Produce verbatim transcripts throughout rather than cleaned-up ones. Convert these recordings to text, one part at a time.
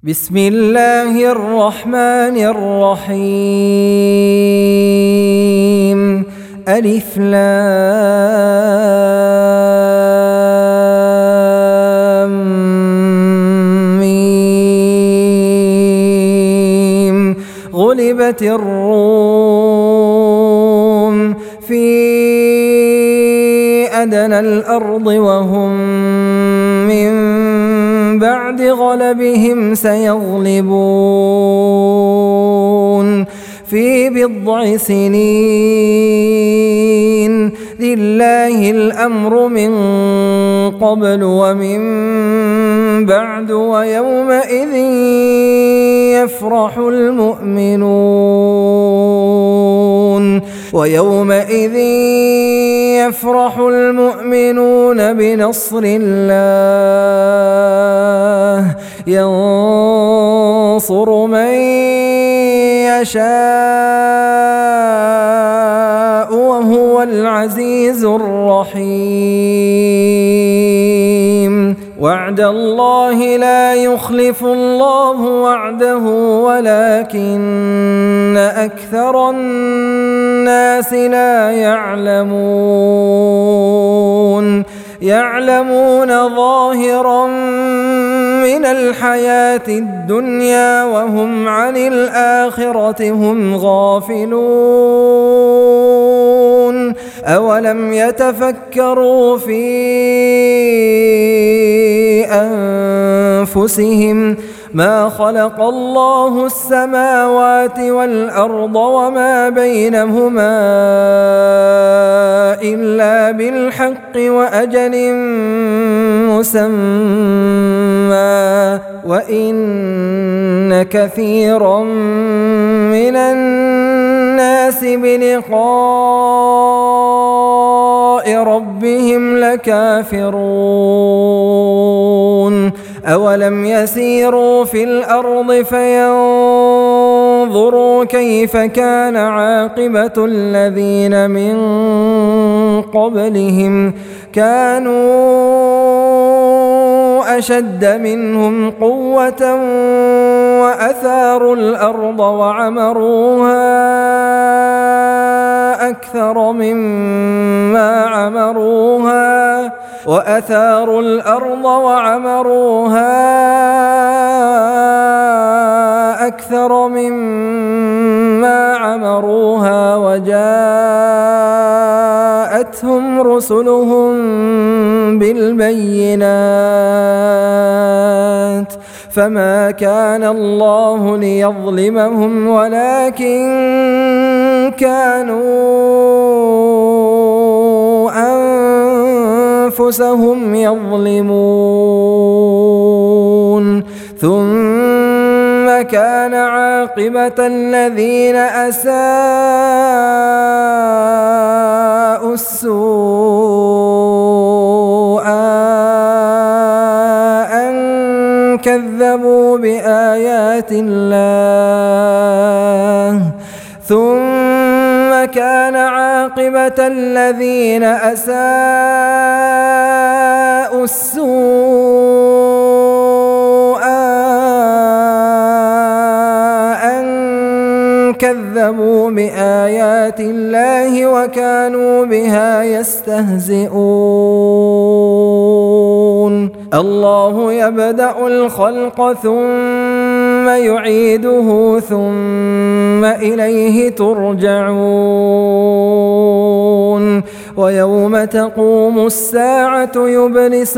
بسم الله الرحمن الرحيم. ألف لام ميم. غلبت الروم في أدنى الأرض وهم من بعد غلبهم سيغلبون في بضع سنين. لله الأمر من قبل ومن بعد ويومئذ يفرح المؤمنون ويومئذ يفرح المؤمنون بنصر الله ينصر من يشاء وهو العزيز الرحيم. وعد الله لا يخلف الله وعده ولكن أكثر الناس لا يعلمون. يعلمون ظاهرا من الحياة الدنيا وهم عن الآخرة هم غافلون. أولم يتفكروا في أنفسهم ما خلق الله السماوات والأرض وما بينهما إلا بالحق وأجل مسمى وإن كثيرا من الناس بلقاء ربهم لكافرون. أولم يسيروا في الأرض فينظروا كيف كان عاقبة الذين من قبلهم كانوا أشد منهم قوة وأثاروا الأرض وعمروها أكثر مما عمروها وأثاروا الأرض وعمروها أكثر مما عمروها وجاءتهم رسلهم بالبينات فما كان الله ليظلمهم ولكن كانوا أنفسهم يظلمون. ثم كان عاقبة الذين أساءوا السوء أن كذبوا بآيات الله. ثم كان عاقبة الذين أساءوا السوء أن كذبوا بآيات الله وكانوا بها يستهزئون. الله يبدأ الخلق ثم يعيده ثم إليه ترجعون. ويوم تقوم الساعة يبلس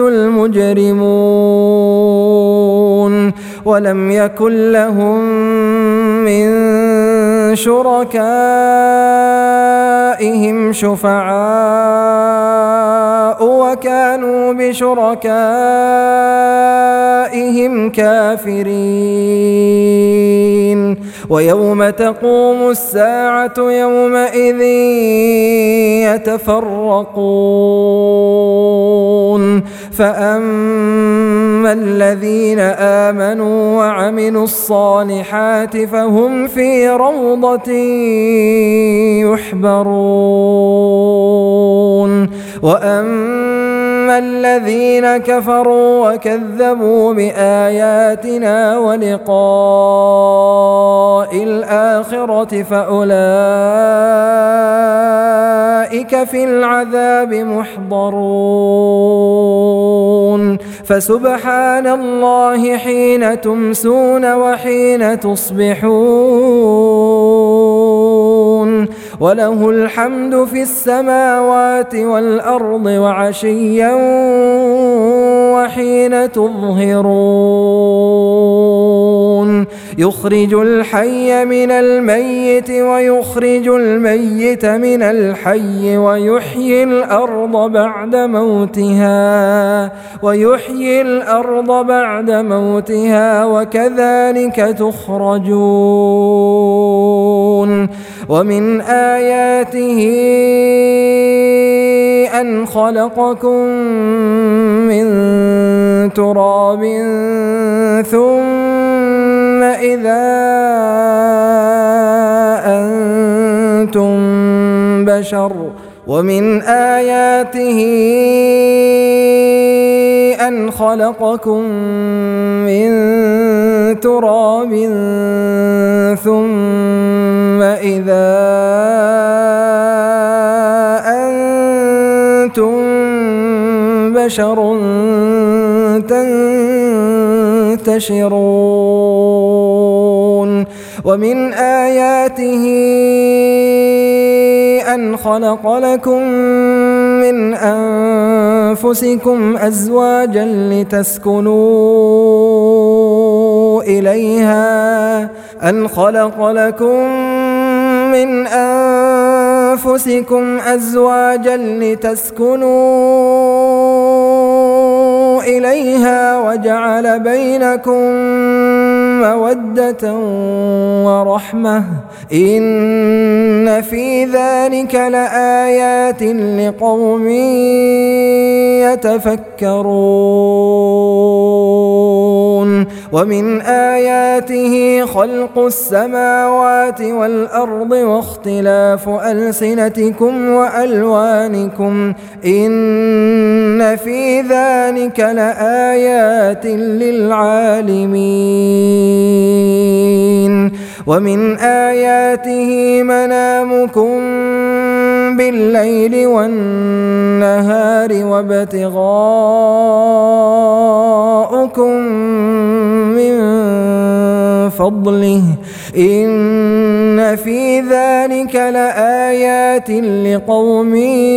المجرمون ولم يكن لهم من شركائهم شفعاء وكانوا بشركائهم كافرين. ويوم تقوم الساعة يومئذ يتفرقون فأما الذين آمنوا وعملوا الصالحات فهم في روضة يحبرون وأما الذين كفروا وكذبوا بآياتنا ولقاء الآخرة فأولئك في العذاب محضرون فسبحان الله حين تمسون وحين تصبحون وله الحمد في السماوات والأرض وعشيا وحين تظهرون يخرج الحي من الميت ويخرج الميت من الحي ويحيي الأرض بعد موتها ويحيي الأرض بعد موتها وكذلك تخرجون ومن آياته أن خلقكم من تراب ثم إذا أنتم بشر ومن آياته أن خلقكم من تراب ثم إذا أنتم بشر تنتشرون ومن آياته أن خلق لكم من أنفسكم أزواجا لتسكنوا إليها أن خلق لكم من أنفسكم أزواجا لتسكنوا إليها وجعل بينكم مودة ورحمة إن في ذلك لآيات لقوم يتفكرون ومن آياته خلق السماوات والأرض واختلاف ألسنتكم وألوانكم إن في ذلك لآيات للعالمين ومن آياته منامكم بالليل والنهار وابتغاؤكم من فضله إن في ذلك لآيات لقوم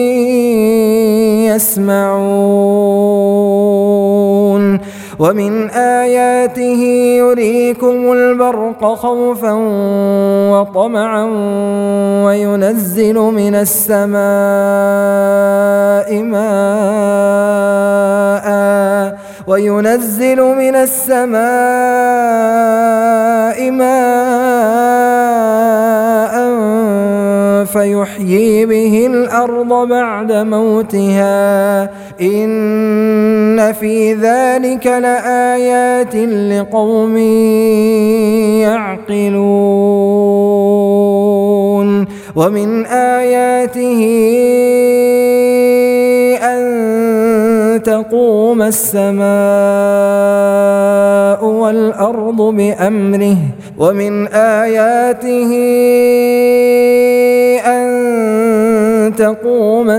يسمعون ومن آياته يريكم البرق خوفا وطمعا وينزل من السماء ماء وينزل من السماء ماء فيحيي به الأرض بعد موتها إن في ذلك لآيات لقوم يعقلون ومن آياته أن تقوم السماء والأرض بأمره ومن آياته أن تقوم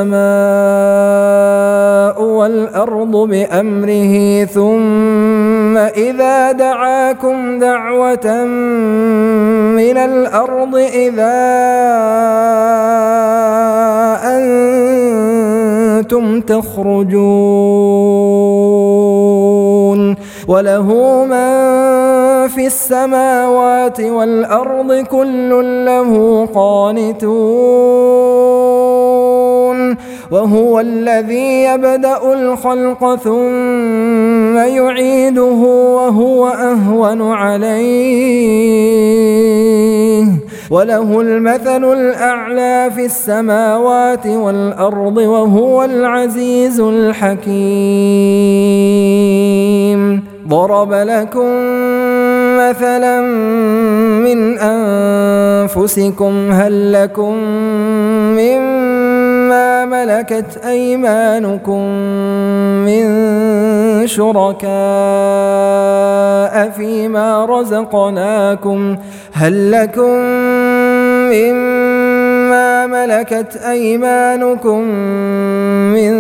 السماء والأرض بأمره ثم إذا دعاكم دعوة من الأرض إذا أنتم تخرجون وله من في السماوات والأرض كل له قانتون وهو الذي يبدأ الخلق ثم يعيده وهو أهون عليه وله المثل الأعلى في السماوات والأرض وهو العزيز الحكيم ضرب لكم مثلا من أنفسكم هل لكم مما ملكت أيمانكم من شركاء فيما رزقناكم هل لكم مما ملكت أيمانكم من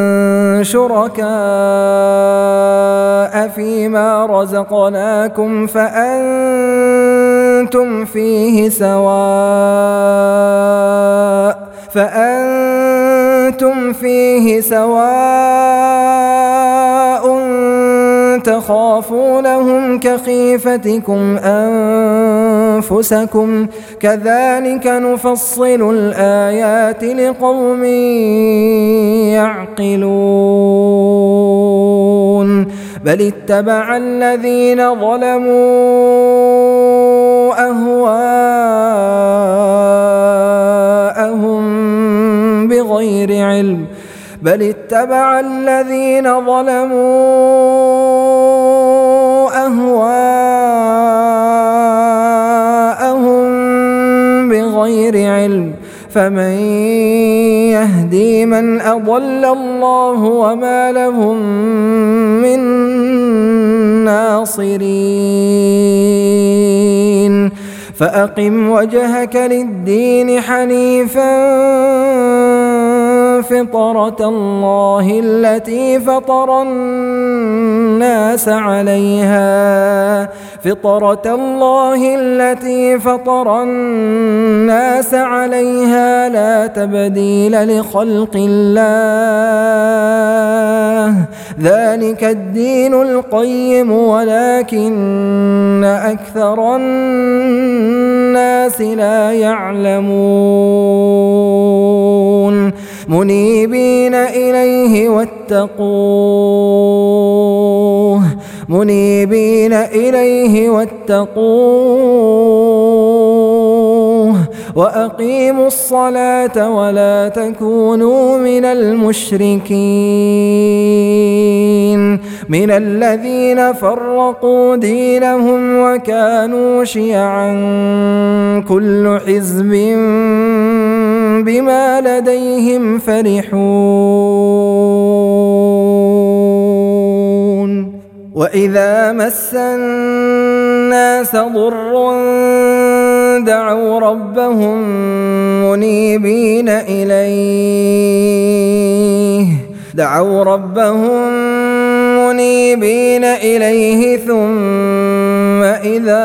شركاء فيما رزقناكم فأنتم فيه سواء فأنتم فيه سواء تخافونهم كخيفتكم أنفسكم كذلك نفصل الآيات لقوم يعقلون بل اتبع الذين ظلموا أهواءهم بغير علم بل اتبع الذين ظلموا أهواءهم بغير علم فمن يهدي من أضل الله وما لهم من ناصرين فأقم وجهك للدين حنيفا فطرة الله التي فطر الناس عليها فطرة الله التي فطر الناس عليها لا تبديل لخلق الله ذلك الدين القيم ولكن أكثر الناس لا يعلمون منيبين إليه واتقوه منيبين إليه واتقوه وأقيموا الصلاة ولا تكونوا من المشركين من الذين فرقوا دينهم وكانوا شيعا كل حزب بما لديهم فرحون وإذا مس الناس ضر دعوا ربهم منيبين إليه دعوا ربهم منيبين إليه ثم إذا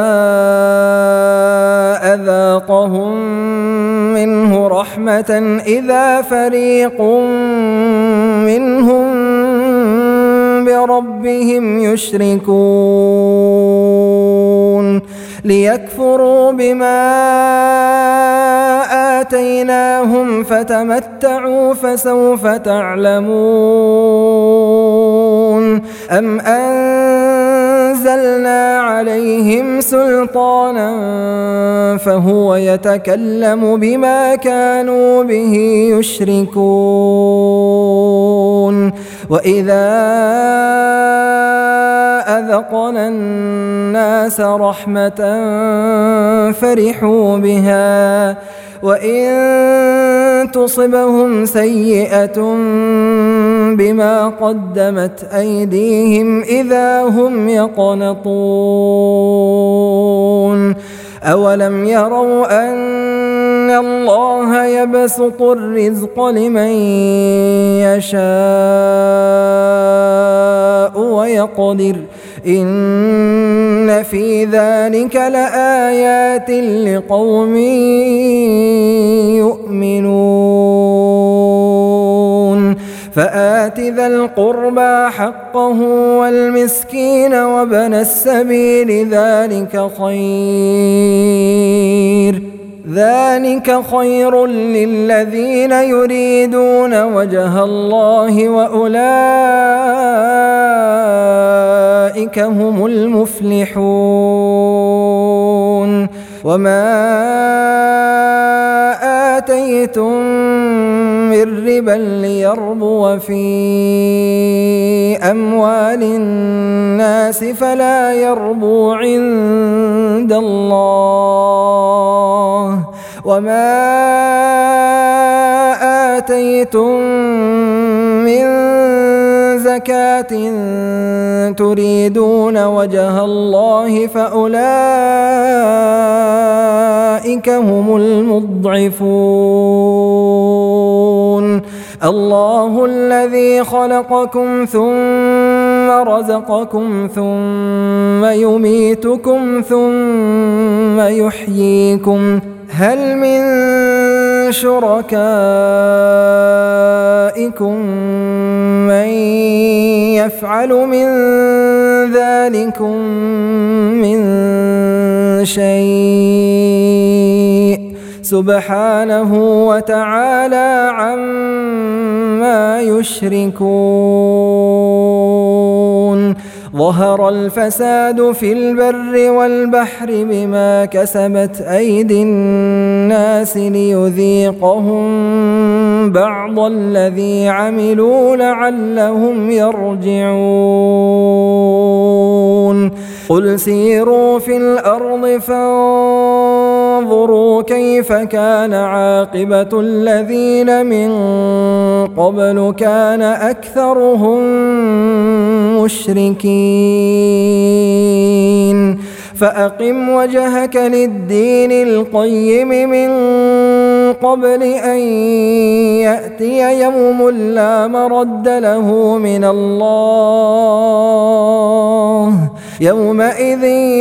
أذاقهم منه رحمة إذا فريق منهم بربهم يشركون ليكفروا بما آتيناهم فتمتعوا فسوف تعلمون أم أنزلنا عليهم سلطانا فهو يتكلم بما كانوا به يشركون وإذا أذقنا الناس رحمة فرحوا بها وإن تصبهم سيئة بما قدمت أيديهم إذا هم يقنطون أولم يروا أن الله يبسط الرزق لمن يشاء ويقدر إن في ذلك لآيات لقوم يؤمنون فآت ذا القربى حقه والمسكين وابن السبيل ذلك خير ذلك خير للذين يريدون وجه الله وأولئك هم المفلحون وما آتيتم من ربا ليربو في أموال الناس فلا يربو عند الله وما آتيتم آتيتم من زكاة تريدون وجه الله فأولئك هم المضعفون الله الذي خلقكم ثم رزقكم ثم يميتكم ثم يحييكم هل من شركائكم من يفعل من ذلكم من شيء سبحانه وتعالى عما يشركون ظهر الفساد في البر والبحر بما كسبت أيدي الناس ليذيقهم بعض الذي عملوا لعلهم يرجعون قل سيروا في الأرض فانظروا كيف كان عاقبة الذين من قبل كان أكثرهم مشركين فأقم وجهك للدين القيم من قبل أن يأتي يوم لا مرد له من الله يومئذ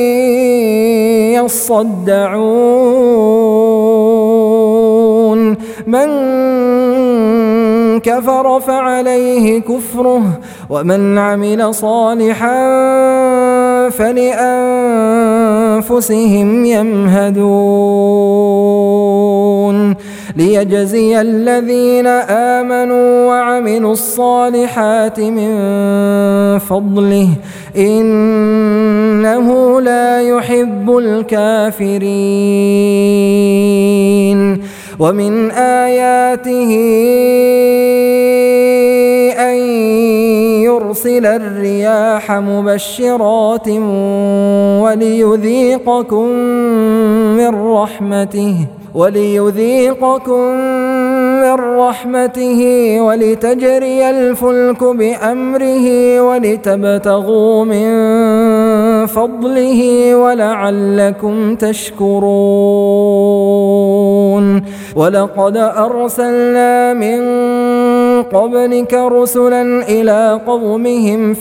يصدعون من كفر فعليه كفره ومن عمل صالحا فلأنفسهم يمهدون ليجزي الذين آمنوا وعملوا الصالحات من فضله إنه لا يحب الكافرين ومن آياته أن يرسل الرياح مبشرات وليذيقكم من رحمته وليذيقكم من رحمته ولتجري الفلك بأمره ولتبتغوا من فضله ولعلكم تشكرون ولقد أرسلنا من قبلك رسلا إلى قومهم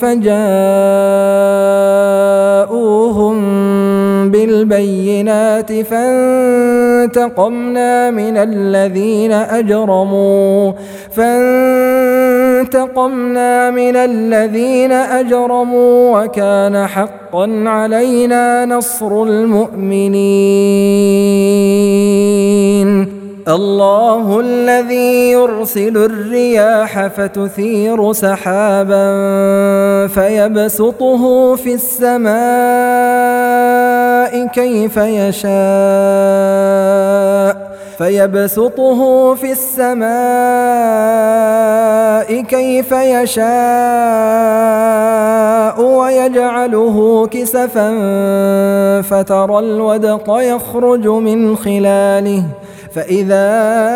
فجاءوهم بالبينات فانتقمنا من الذين أجرموا فانتقمنا من الذين أجرموا وكان حقا علينا نصر المؤمنين الله الذي يرسل الرياح فتثير سحابا فيبسطه في السماء كيف يشاء فيبسطه في السماء كيف يشاء ويجعله كسفا فترى الودق يخرج من خلاله فإذا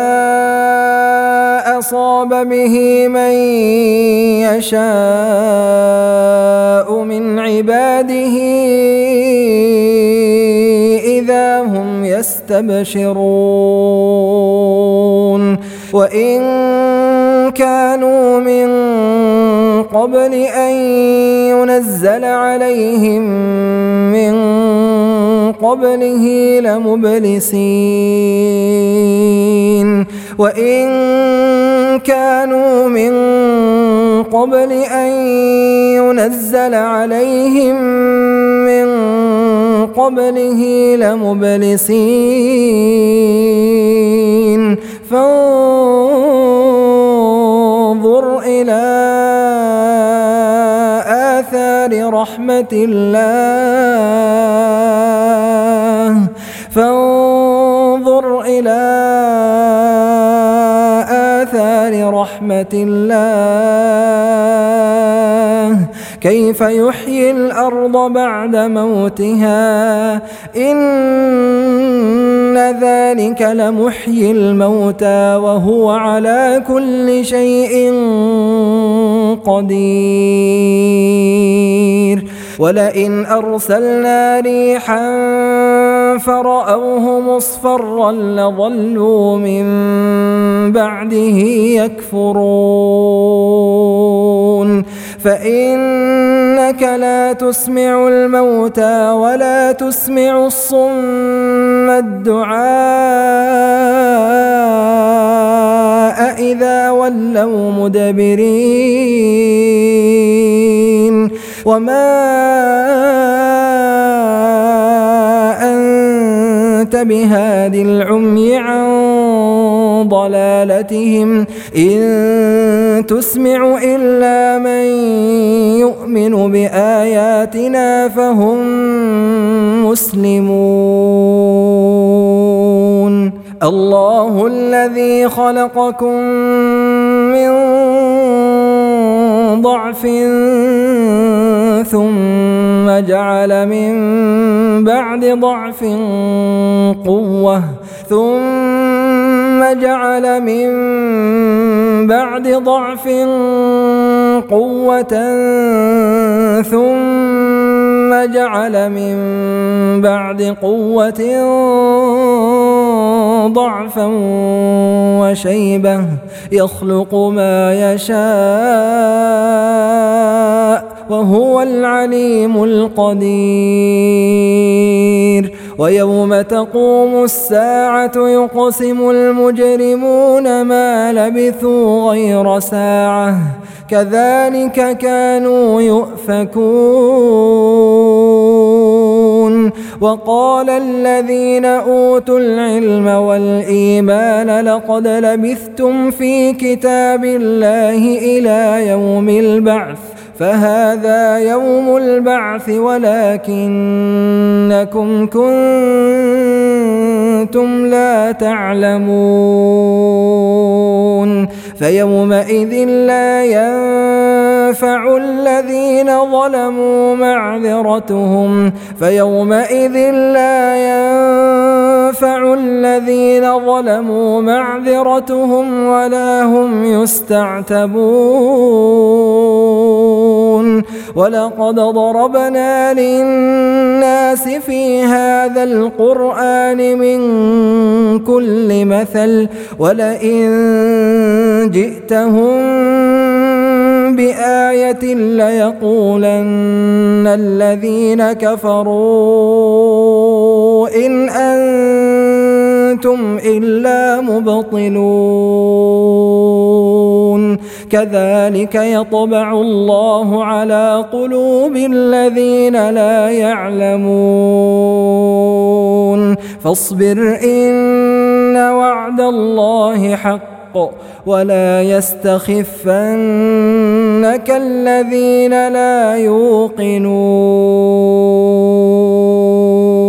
أصاب به من يشاء من عباده إذا هم يستبشرون وإن كانوا من قبل أن ينزل عليهم من قبله لمبلسين وإن كانوا من قبل أن ينزل عليهم من قبله لمبلسين فانظر إلى آثار رحمة الله فانظر إلى آثار رحمة الله كيف يحيي الأرض بعد موتها إن ذلك لمحيي الموتى وهو على كل شيء قدير ولئن أرسلنا ريحا فرأوه مصفرا لظلوا من بعده يكفرون فإنك لا تسمع الموتى ولا تسمع الصم الدعاء إذا ولوا مدبرين وما أنت بهاد العمي عن ضلالتهم إن تسمع إلا من يؤمن بآياتنا فهم مسلمون الله الذي خلقكم من ضعف ثم جعل من بعد ضعف قوة ثم جعل من بعد ضعف قوة ثم جعل من بعد قوة ضعفا وشيبة يخلق ما يشاء وهو العليم القدير ويوم تقوم الساعة يقسم المجرمون ما لبثوا غير ساعة كذلك كانوا يؤفكون وقال الذين أوتوا العلم والإيمان لقد لبثتم في كتاب الله إلى يوم البعث فهذا يوم البعث ولكنكم كنتم لا تعلمون فيومئذ لا ينفع الذين ظلموا معذرتهم فيومئذ لا ينفع الذين ظلموا معذرتهم ولا هم يستعتبون ولقد ضربنا للناس في هذا القرآن من كل مثل ولئن جئتهم بآية ليقولن الذين كفروا إن أنتم إلا مبطلون كذلك يطبع الله على قلوب الذين لا يعلمون فاصبر إن وعد الله حق ولا يستخفنك الذين لا يوقنون